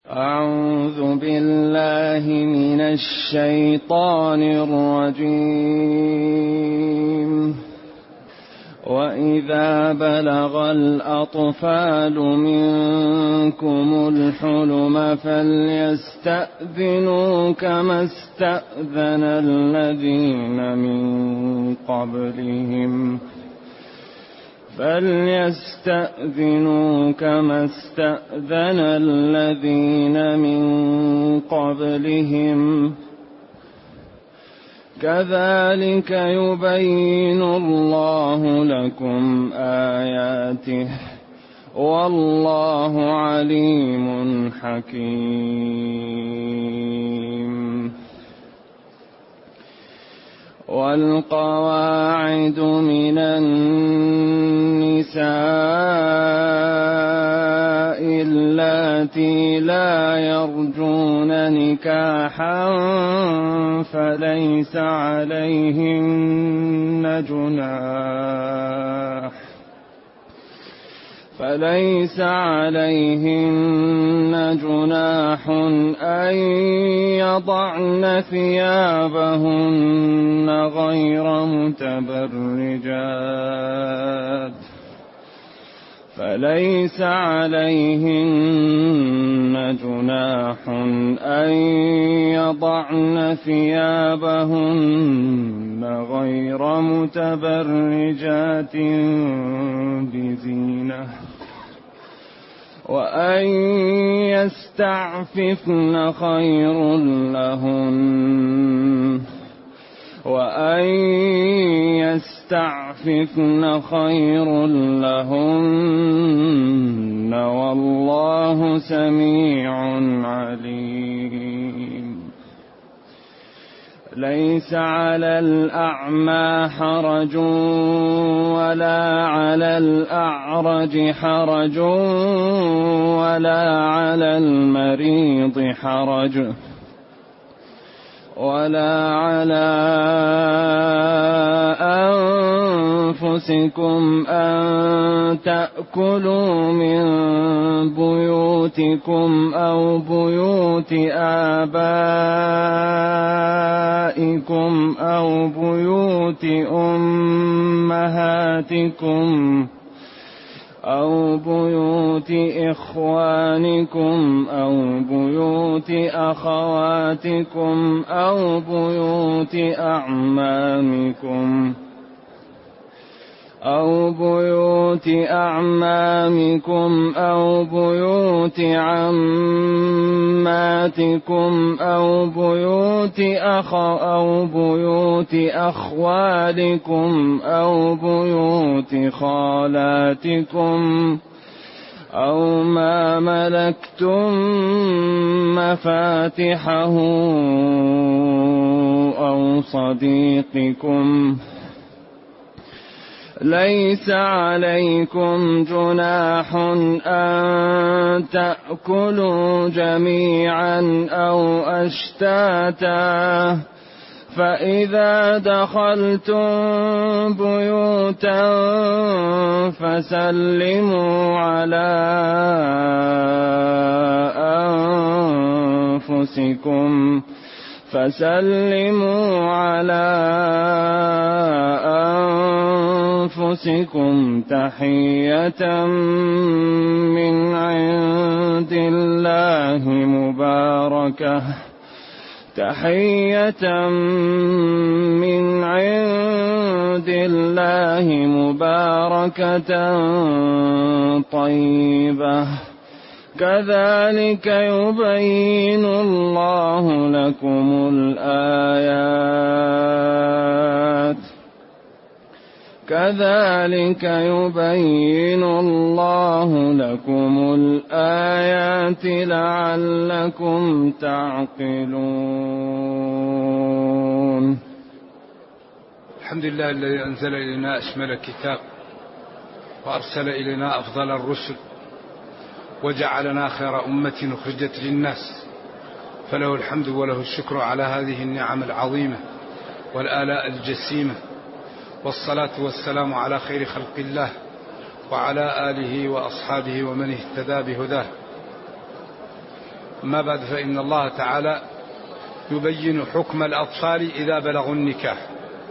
أعوذ بالله من الشيطان الرجيم. وإذا بلغ الأطفال منكم الحلم فليستأذنوا كما استأذن الذين من قبلهم كذلك يبين الله لكم آياته والله عليم حكيم. والقواعد من النساء اللاتي لا يرجون نكاحا فليس عليهن جناح أن يضعن ثيابهن غير متبرجات بزينة وأن يستعففن خير لهن والله سميع عليم. ليس على الأعمى حرج ولا على الأعرج حرج ولا على المريض حرج ولا على أنفسكم أن تأكلوا من بيوتكم أو بيوت آبائكم أو بيوت أمهاتكم أو بيوت إخوانكم أو بيوت أخواتكم أو بيوت أعمامكم أو بيوت عماتكم أو بيوت أخوالكم أو بيوت خالاتكم أو ما ملكتم مفاتحه أو صديقكم. ليس عليكم جناح أن تأكلوا جميعا أو أشتاتا فإذا دخلتم بيوتا فسلموا على أنفسكم تحية من عند الله مباركة طيبة كذلك يبين الله لكم الآيات لعلكم تعقلون. الحمد لله الذي أنزل إلينا أشمل كتاب وأرسل إلينا أفضل الرسل وجعلنا خير أمة أخرجت للناس، فله الحمد وله الشكر على هذه النعم العظيمة والآلاء الجسيمة، والصلاة والسلام على خير خلق الله وعلى آله وأصحابه ومن اهتدى بهداه. أما بعد، فإن الله تعالى يبين حكم الأطفال إذا بلغوا النكاح،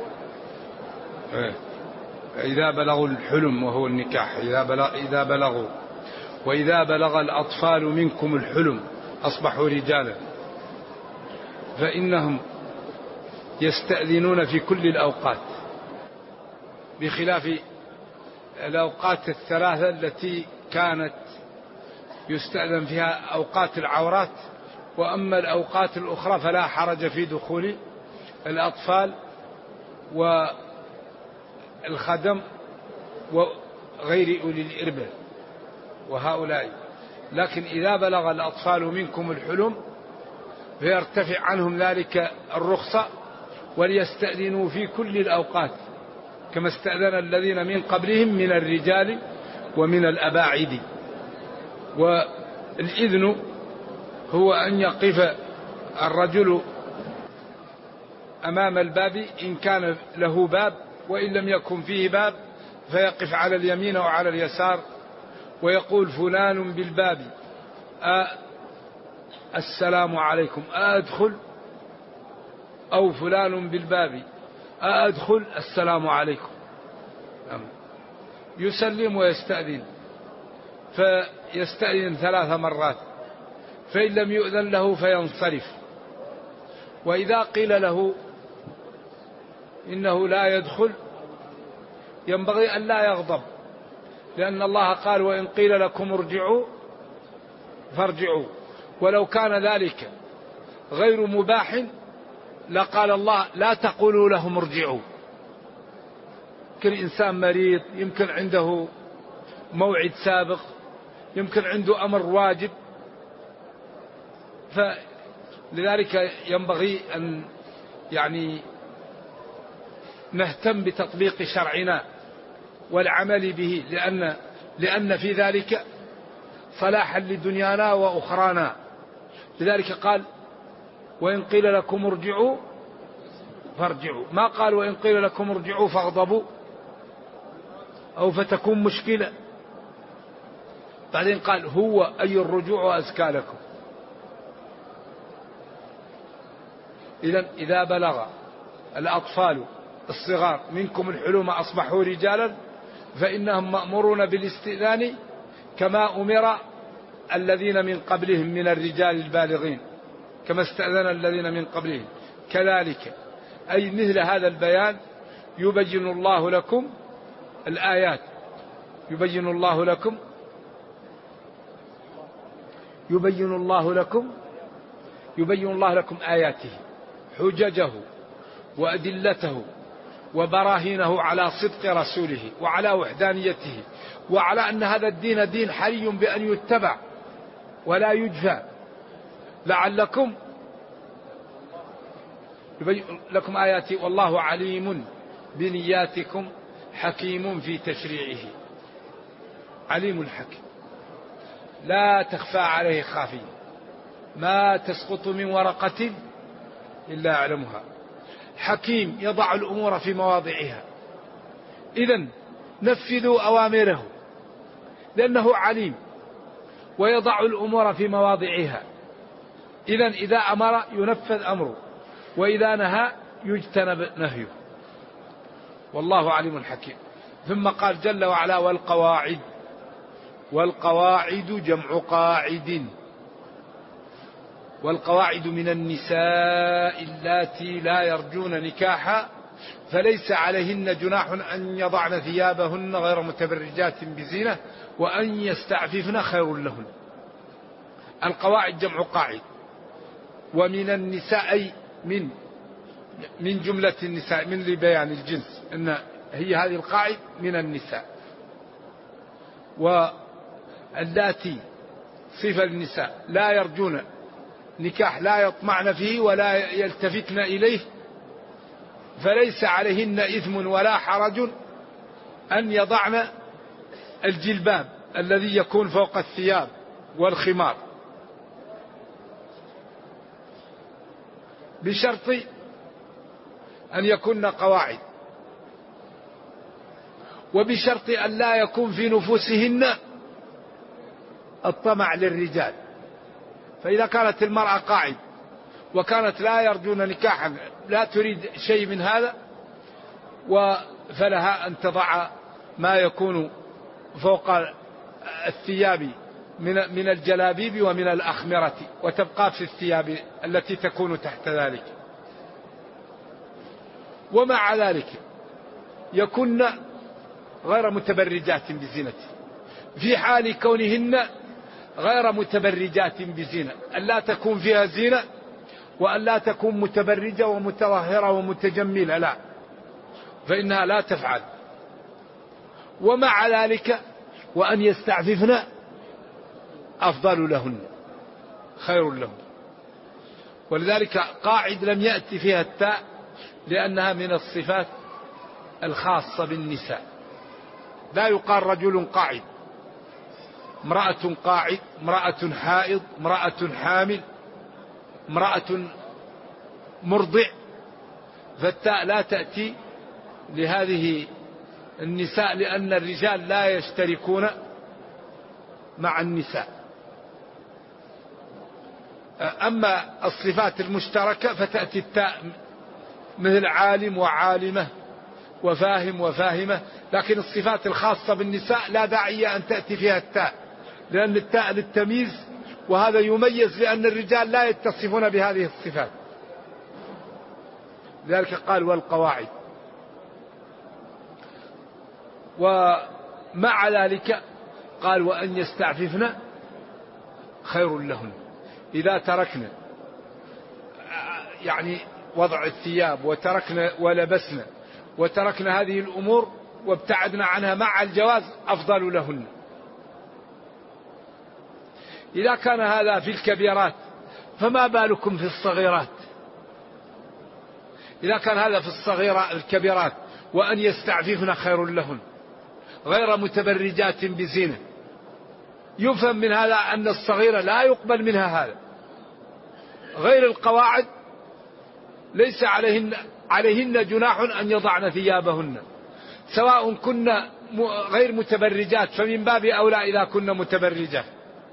إذا بلغوا الحلم وهو النكاح، إذا بلغوا. وإذا بلغ الأطفال منكم الحلم أصبحوا رجالا فإنهم يستأذنون في كل الأوقات، بخلاف الأوقات الثلاثة التي كانت يستأذن فيها أوقات العورات. وأما الأوقات الأخرى فلا حرج في دخول الأطفال والخدم وغير أولي الإربة وهؤلاء. لكن إذا بلغ الأطفال منكم الحلم فيرتفع عنهم ذلك الرخصة، وليستأذنوا في كل الأوقات كما استأذن الذين من قبلهم من الرجال ومن الأباعد. والإذن هو أن يقف الرجل أمام الباب إن كان له باب، وإن لم يكن فيه باب فيقف على اليمين أو على اليسار ويقول فلان بالباب السلام عليكم أدخل، أو فلان بالباب أدخل السلام عليكم. يسلم ويستأذن، فيستأذن 3 مرات، فإن لم يؤذن له فينصرف. وإذا قيل له إنه لا يدخل ينبغي أن لا يغضب، لأن الله قال وإن قيل لكم ارجعوا فارجعوا. ولو كان ذلك غير مباح لقال الله لا تقولوا لهم ارجعوا. يمكن إنسان مريض، يمكن عنده موعد سابق، يمكن عنده أمر واجب، فلذلك ينبغي أن نهتم بتطبيق شرعنا والعمل به، لأن في ذلك صلاحا لدنيانا وأخرانا. لذلك قال وإن قيل لكم ارجعوا فارجعوا، ما قال وإن قيل لكم ارجعوا فاغضبوا أو فتكون مشكلة. بعدين قال هو أي الرجوع أزكى لكم. إذا بلغ الأطفال الصغار منكم الحلم أصبحوا رجالا فإنهم مأمورون بالاستئذان كما أمر الذين من قبلهم من الرجال البالغين، كما استأذن الذين من قبلهم. كذلك أي مثل هذا البيان يبين الله لكم الآيات، يبين الله لكم آياته، حججه وأدلته وبراهينه على صدق رسوله وعلى وحدانيته، وعلى أن هذا الدين دين حري بأن يتبع ولا يجفى، لعلكم يبين لكم آياتي والله عليم بنياتكم حكيم في تشريعه. عليم الحكيم لا تخفى عليه خافية، ما تسقط من ورقة إلا يعلمها. حكيم يضع الأمور في مواضعها. إذن نفذوا أوامره لأنه عليم، ويضع الأمور في مواضعها. إذن إذا أمر ينفذ أمره، وإذا نهى يجتنب نهيه، والله عليم حكيم. ثم قال جل وعلا والقواعد جمع قاعد، والقواعد من النساء اللاتي لا يرجون نكاحا فليس عليهن جناح أن يضعن ثيابهن غير متبرجات بزينة وأن يستعففن خير لهن. القواعد جمع قاعد، ومن النساء أي من جملة النساء، من لبيان الجنس، أن هي هذه القاعد من النساء. واللاتي صفة النساء لا يرجون نكاح، لا يطمعن فيه ولا يلتفتن إليه، فليس عليهن إثم ولا حرج أن يضعن الجلباب الذي يكون فوق الثياب والخمار، بشرط أن يكن قواعد، وبشرط أن لا يكون في نفوسهن الطمع للرجال، فإذا كانت المرأة قاعد وكانت لا يرجون نكاحا، لا تريد شيء من هذا، فلها أن تضع ما يكون فوق الثياب من الجلابيب ومن الأخمرة، وتبقى في الثياب التي تكون تحت ذلك. ومع ذلك يكن غير متبرجات بزينة، في حال كونهن غير متبرجات بزينة، ألا تكون فيها زينة وألا تكون متبرجة ومتظاهرة ومتجملة، لا، فإنها لا تفعل. ومع ذلك وأن يستعففن أفضل لهن، خير لهن. ولذلك قاعد لم يأتي فيها التاء لأنها من الصفات الخاصة بالنساء. لا يقال رجل قاعد، امرأة قاعد، امرأة حائض، امرأة حامل، امرأة مرضع، فالتاء لا تأتي لهذه النساء، لأن الرجال لا يشتركون مع النساء. أما الصفات المشتركة فتأتي التاء مثل عالم وعالمة وفاهم وفاهمة، لكن الصفات الخاصة بالنساء لا داعي أن تأتي فيها التاء، لأن التاء للتمييز، وهذا يميز لأن الرجال لا يتصفون بهذه الصفات. لذلك قال والقواعد. ومع ذلك قال وأن يستعففن خير لهن، إذا تركنا يعني وضع الثياب وتركنا ولبسنا وتركنا هذه الأمور وابتعدنا عنها مع الجواز أفضل لهن. إذا كان هذا في الكبيرات فما بالكم في الصغيرات؟ إذا كان هذا في الكبيرات وأن يستعففن خير لهن غير متبرجات بزينة، يفهم من هذا أن الصغيرة لا يقبل منها هذا. غير القواعد ليس عليهن جناح أن يضعن ثيابهن، سواء كن غير متبرجات فمن باب أولى إذا كن متبرجات،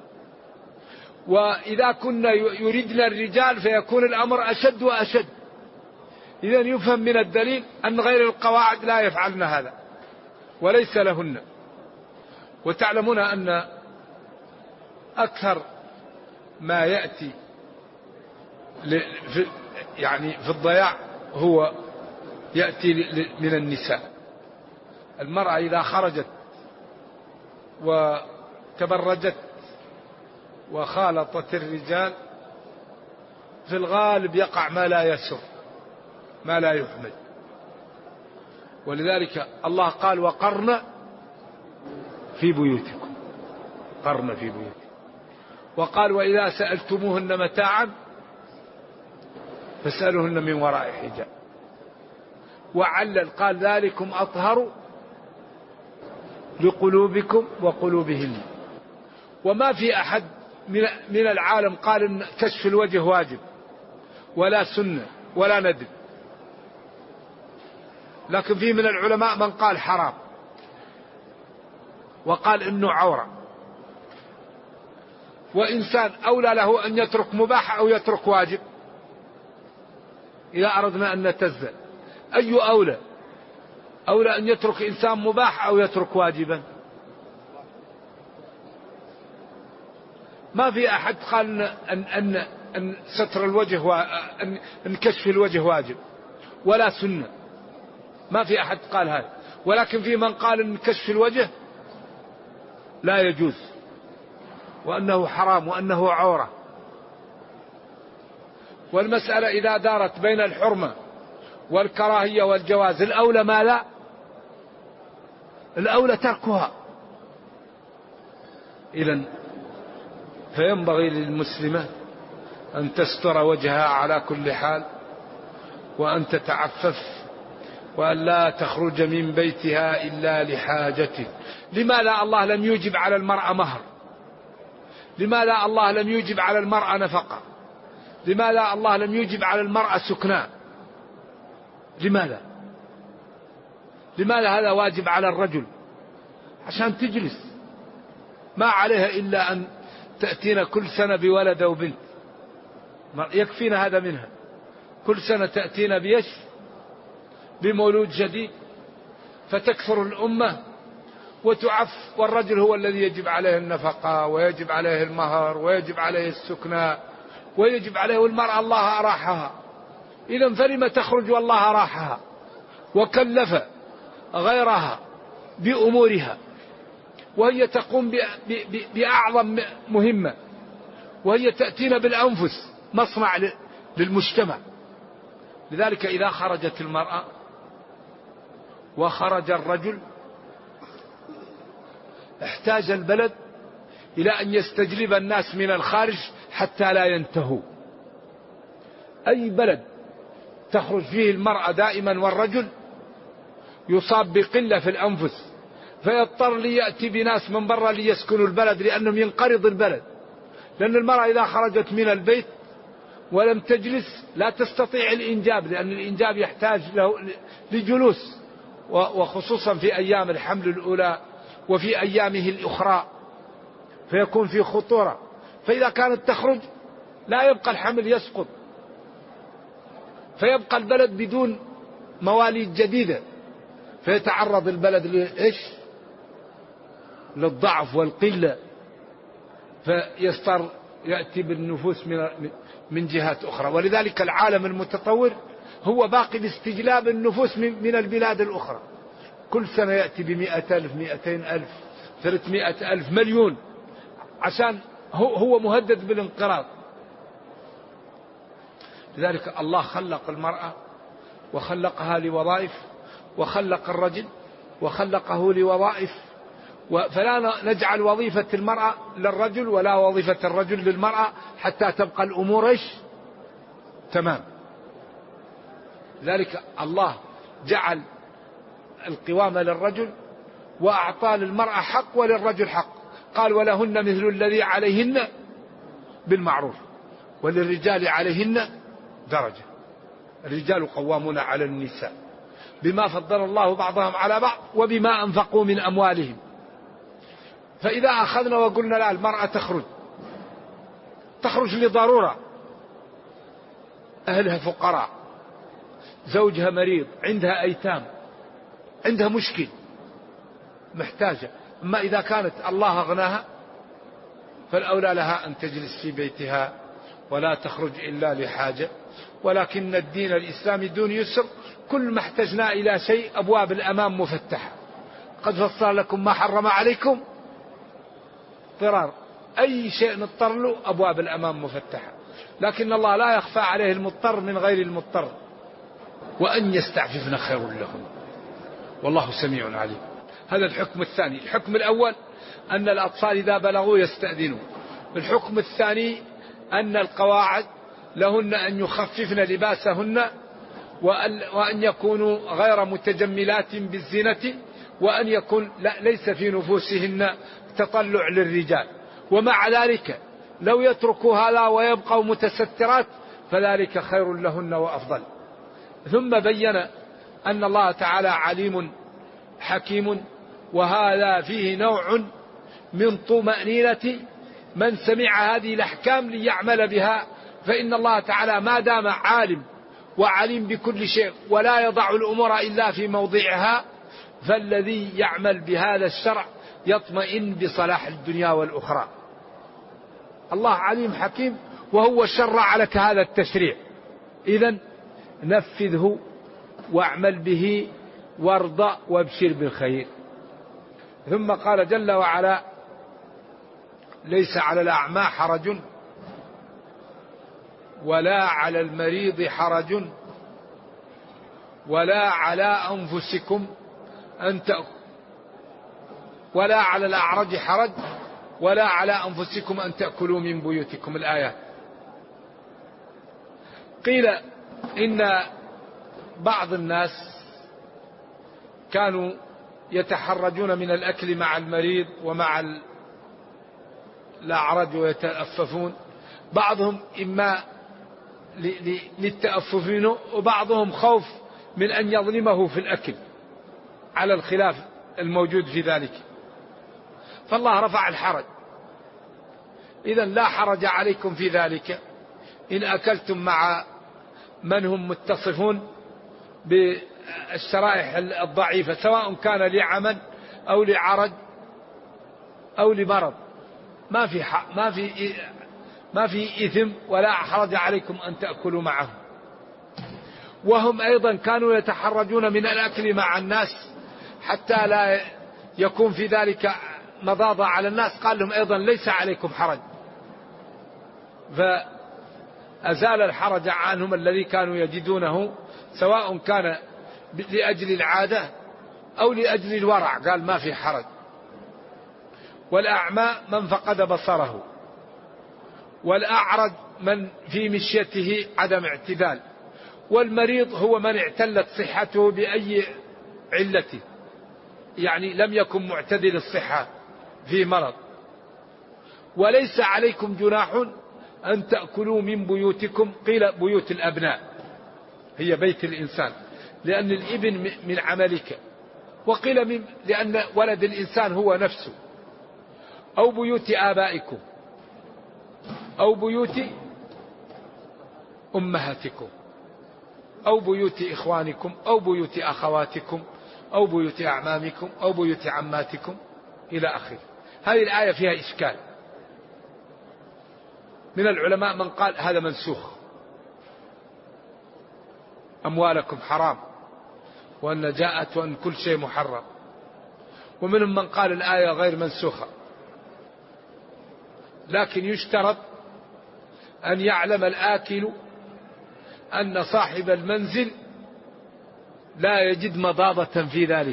وإذا كن يريدن الرجال فيكون الأمر أشد وأشد. إذن يفهم من الدليل أن غير القواعد لا يفعلن هذا وليس لهن. وتعلمون أن أكثر ما يأتي في الضياع هو يأتي من النساء. المرأة إذا خرجت وتبرجت وخالطت الرجال في الغالب يقع ما لا يسر، ما لا يحمد. ولذلك الله قال وقرن في بيوتكم، قرن في بيوتكم. وقال وإذا سألتموهن متاعا فاسألوهن من وراء حجاب. وعلل قال ذلكم أطهر لقلوبكم وقلوبهن. وما في أحد من العالم قال إن كشف الوجه واجب ولا سنة ولا ندب، لكن في من العلماء من قال حرام وقال إنه عورة. وإنسان أولى له أن يترك مباح أو يترك واجب. إذا أردنا أن نتزل أي أولى أن يترك إنسان مباح أو يترك واجبا؟ ما في أحد قال أن ستر الوجه أن كشف الوجه واجب ولا سنة، ما في أحد قال هذا. ولكن في من قال أن كشف الوجه لا يجوز وأنه حرام وأنه عورة. والمسألة إذا دارت بين الحرمة والكراهية والجواز، الأولى ما لا، الأولى تركها. إذن فينبغي للمسلمة أن تستر وجهها على كل حال، وأن تتعفف، وأن لا تخرج من بيتها إلا لحاجة. لماذا الله لم يوجب على المرأة مهر؟ لماذا الله لم يوجب على المرأة نفقة؟ لماذا الله لم يوجب على المرأة سكنى؟ لماذا هذا واجب على الرجل؟ عشان تجلس، ما عليها إلا أن تأتينا كل سنة بولد أو بنت، يكفينا هذا منها. كل سنة تأتينا بيش بمولود جديد، فتكثر الأمة وتعف، والرجل هو الذي يجب عليه النفقة ويجب عليه المهر ويجب عليه السكنى ويجب عليه، والمرأة الله أراحها. إذن فلم تخرج والله أراحها وكلف غيرها بأمورها، وهي تقوم بأعظم مهمة، وهي تأتينا بالأنفس مصنع للمجتمع. لذلك إذا خرجت المرأة وخرج الرجل احتاج البلد إلى أن يستجلب الناس من الخارج حتى لا ينتهوا. أي بلد تخرج فيه المرأة دائما والرجل يصاب بقلة في الأنفس، فيضطر ليأتي بناس من برا ليسكنوا البلد، لأنهم ينقرض البلد. لأن المرأة إذا خرجت من البيت ولم تجلس لا تستطيع الإنجاب، لأن الإنجاب يحتاج له لجلوس، وخصوصا في أيام الحمل الأولى وفي أيامه الأخرى فيكون في خطورة. فإذا كانت تخرج لا يبقى الحمل، يسقط، فيبقى البلد بدون مواليد جديدة، فيتعرض البلد للضعف والقلة، فيضطر يأتي بالنفوس من جهات أخرى. ولذلك العالم المتطور هو باقي باستجلاب النفوس من البلاد الأخرى. كل سنة يأتي ب100,000 200,000 300,000 مليون، عشان هو مهدد بالانقراض. لذلك الله خلق المرأة وخلقها لوظائف، وخلق الرجل وخلقه لوظائف، فلا نجعل وظيفة المرأة للرجل ولا وظيفة الرجل للمرأة حتى تبقى الأمور تمام. لذلك الله جعل القوامة للرجل وأعطى للمرأة حق وللرجل حق. قال ولهن مثل الذي عليهن بالمعروف وللرجال عليهن درجة. الرجال قوامون على النساء بما فضل الله بعضهم على بعض وبما أنفقوا من أموالهم. فإذا أخذنا وقلنا لا، المرأة تخرج لضرورة، أهلها فقراء، زوجها مريض، عندها أيتام، عندها مشكل محتاجة. أما إذا كانت الله أغناها فالأولى لها أن تجلس في بيتها ولا تخرج إلا لحاجة. ولكن الدين الإسلامي دون يسر، كل ما احتجنا إلى شيء أبواب الأمام مفتحة. قد فصل لكم ما حرم عليكم ضرار، أي شيء نضطر له أبواب الأمام مفتحة. لكن الله لا يخفى عليه المضطر من غير المضطر. وأن يستعففن خير لهم والله سميع عليم. هذا الحكم الثاني. الحكم الأول أن الأطفال إذا بلغوا يستأذنوا. الحكم الثاني أن القواعد لهن أن يخففن لباسهن، وأن يكونوا غير متجملات بالزينة، وأن يكون ليس في نفوسهن تطلع للرجال. ومع ذلك لو يتركوا هذا ويبقوا متسترات فذلك خير لهن وأفضل. ثم بين أن الله تعالى عليم حكيم، وهذا فيه نوع من طمأنينة من سمع هذه الأحكام ليعمل بها. فإن الله تعالى ما دام عالم وعليم بكل شيء ولا يضع الأمور إلا في موضعها، فالذي يعمل بهذا الشرع يطمئن بصلاح الدنيا والأخرى. الله عليم حكيم، وهو شرع لك هذا التشريع، إذن نفذه واعمل به وارضى وابشر بالخير. ثم قال جل وعلا: ليس على الأعمى حرج ولا على المريض حرج ولا على أنفسكم ولا على الأعرج حرج ولا على أنفسكم أن تأكلوا من بيوتكم. الآية. قيل إن بعض الناس كانوا يتحرجون من الأكل مع المريض ومع الأعرج ويتأففون، بعضهم إما للتأفف منه، وبعضهم خوف من أن يظلمه في الأكل، على الخلاف الموجود في ذلك. فالله رفع الحرج، إذن لا حرج عليكم في ذلك إن أكلتم مع من هم متصفون بالشرائح الضعيفة، سواء كان لعمل أو لعرج أو لمرض، ما في إثم ولا حرج عليكم أن تأكلوا معهم. وهم أيضا كانوا يتحرجون من الأكل مع الناس حتى لا يكون في ذلك مضاضة على الناس، قال لهم أيضا ليس عليكم حرج، فأزال الحرج عنهم الذي كانوا يجدونه، سواء كان لأجل العادة أو لأجل الورع، قال ما في حرج. والأعمى من فقد بصره، والأعرج من في مشيته عدم اعتدال، والمريض هو من اعتلت صحته بأي علته، يعني لم يكن معتدل الصحة في مرض. وليس عليكم جناح أن تأكلوا من بيوتكم، قيل بيوت الأبناء هي بيت الإنسان لأن الابن من عملك، وقيل لأن ولد الإنسان هو نفسه، أو بيوت آبائكم أو بيوت أمهاتكم أو بيوت إخوانكم أو بيوت أخواتكم أو بيوت أعمامكم أو بيوت عماتكم إلى آخره. هذه الآية فيها إشكال، من العلماء من قال هذا منسوخ، أموالكم حرام، وأن جاءت وأن كل شيء محرم، ومنهم من قال الآية غير منسوخة، لكن يشترط أن يعلم الآكل أن صاحب المنزل لا يجد مضاضة في ذلك.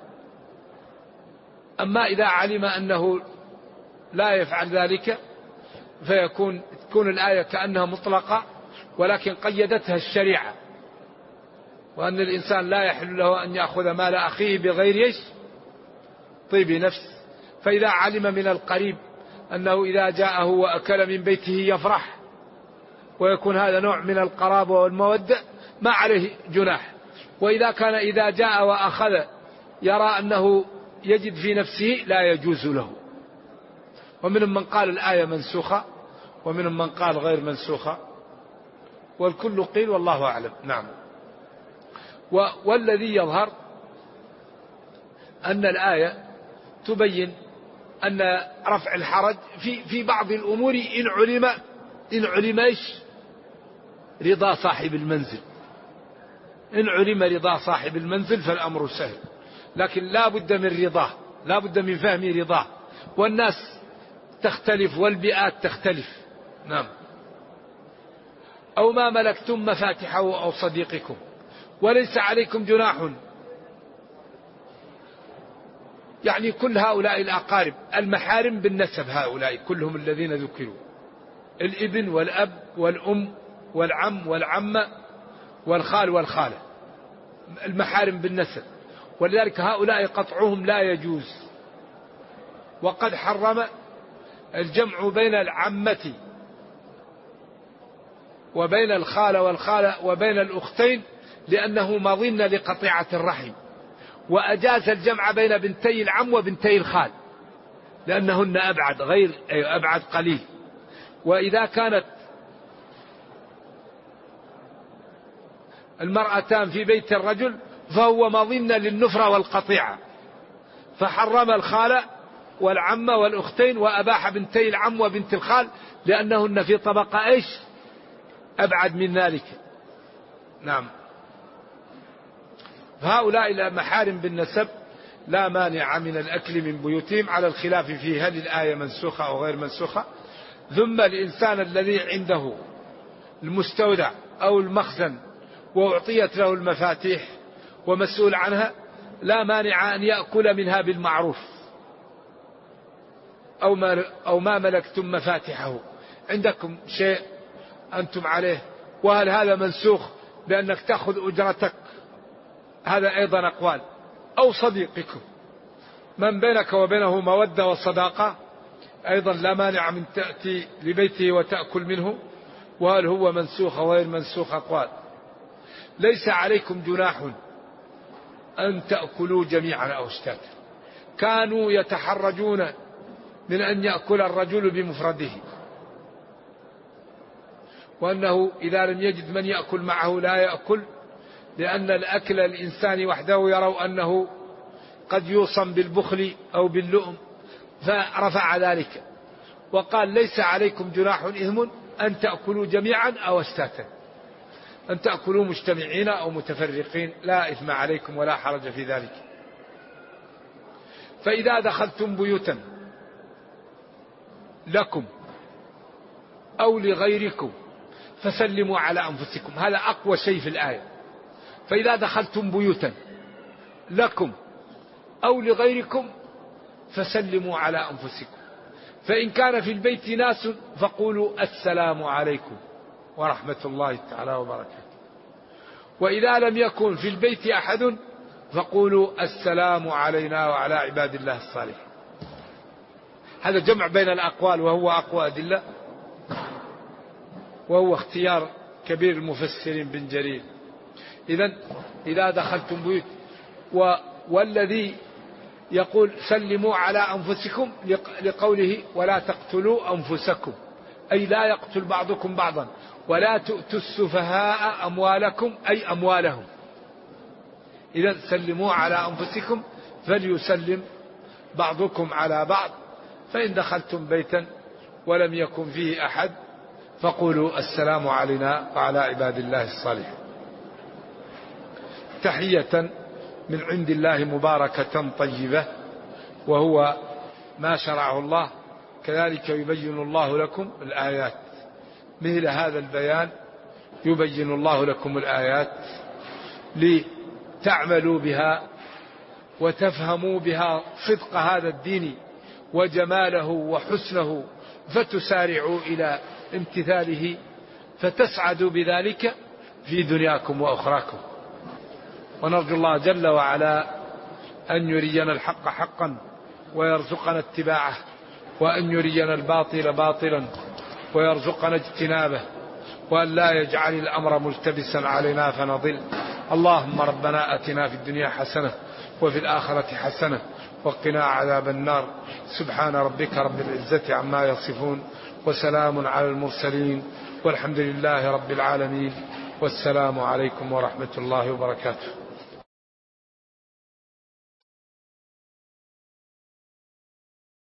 أما إذا علم أنه لا يفعل ذلك تكون الآية كأنها مطلقة، ولكن قيدتها الشريعة، وأن الإنسان لا يحل له أن يأخذ مال أخيه بغير طيب نفس. فإذا علم من القريب أنه إذا جاءه وأكل من بيته يفرح ويكون هذا نوع من القرابة والمودة ما عليه جناح. وإذا كان إذا جاء وأخذ يرى أنه يجد في نفسه لا يجوز له. ومنهم من قال الآية منسوخة ومنهم من قال غير منسوخة، والكل قيل والله أعلم. نعم. والذي يظهر أن الآية تبين أن رفع الحرج في بعض الأمور إن علم رضا صاحب المنزل، إن علم رضا صاحب المنزل فالأمر سهل، لكن لا بد من رضاه، لا بد من فهم رضاه، والناس تختلف والبيئات تختلف. نعم. أو ما ملكتم مفاتحه أو صديقكم، وليس عليكم جناح، يعني كل هؤلاء الأقارب المحارم بالنسب، هؤلاء كلهم الذين ذكروا، الابن والأب والأم والعم والعمة والخال والخالة، المحارم بالنسب، ولذلك هؤلاء قطعهم لا يجوز. وقد حرم الجمع بين العمة وبين الخالة والخالة وبين الأختين لأنه مظن لقطيعة الرحم، وأجاز الجمع بين بنتي العم وبنتي الخال لأنهن أبعد قليل. وإذا كانت المرأتان في بيت الرجل فهو مظن للنفرة والقطيعة، فحرم الخالة والعمة والأختين وأباح بنتي العم وبنت الخال لأنهن في طبقة أبعد من ذلك. نعم. فهؤلاء المحارم بالنسب لا مانع من الأكل من بيوتهم، على الخلاف في هل الآية منسوخة أو غير منسوخة. ثم الإنسان الذي عنده المستودع أو المخزن وأعطيت له المفاتيح ومسؤول عنها لا مانع أن يأكل منها بالمعروف، أو ما ملكتم مفاتحه، عندكم شيء أنتم عليه، وهل هذا منسوخ بأنك تأخذ أجرتك؟ هذا أيضا أقوال. أو صديقكم من بينك وبينه مودة وصداقة، أيضا لا مانع من تأتي لبيته وتأكل منه، وهل هو منسوخ أو غير منسوخ أقوال. ليس عليكم جناح أن تأكلوا جميعا أو اشتاتا. كانوا يتحرجون من أن يأكل الرجل بمفرده، وأنه إذا لم يجد من يأكل معه لا يأكل، لأن الأكل الإنسان وحده يروا أنه قد يوصم بالبخل أو باللؤم، فرفع ذلك وقال ليس عليكم جناح إثم أن تأكلوا جميعا أو اشتاتا، أن تأكلوا مجتمعين أو متفرقين لا إثم عليكم ولا حرج في ذلك. فإذا دخلتم بيوتا لكم أو لغيركم فسلموا على أنفسكم، هذا أقوى شيء في الآية. فإذا دخلتم بيوتا لكم أو لغيركم فسلموا على أنفسكم، فإن كان في البيت ناس فقولوا السلام عليكم ورحمة الله تعالى وبركاته، وإذا لم يكن في البيت أحد فقولوا السلام علينا وعلى عباد الله الصالحين. هذا جمع بين الأقوال وهو أقوى أدلة، وهو اختيار كبير المفسرين بن جرير. إذا دخلتم بيوت، والذي يقول سلموا على أنفسكم لقوله ولا تقتلوا أنفسكم، أي لا يقتل بعضكم بعضا، ولا تؤتوا السفهاء أموالكم أي أموالهم. إذا سلموا على أنفسكم، فليسلم بعضكم على بعض. فإن دخلتم بيتا ولم يكن فيه أحد فقولوا السلام علينا وعلى عباد الله الصالحين. تحية من عند الله مباركة طيبة، وهو ما شرعه الله، كذلك يبين الله لكم الآيات. مثل هذا البيان يبين الله لكم الآيات لتعملوا بها وتفهموا بها صدق هذا الدين وجماله وحسنه، فتسارعوا إلى امتثاله، فتسعدوا بذلك في دنياكم وأخراكم. ونرجو الله جل وعلا أن يرينا الحق حقا ويرزقنا اتباعه، وأن يرينا الباطل باطلا ويرزقنا اجتنابه، وأن لا يجعل الأمر ملتبسا علينا فنضل. اللهم ربنا أتنا في الدنيا حسنة وفي الآخرة حسنة وقنا عذاب النار. سبحان ربك رب العزة عما يصفون، وسلام على المرسلين، والحمد لله رب العالمين، والسلام عليكم ورحمة الله وبركاته.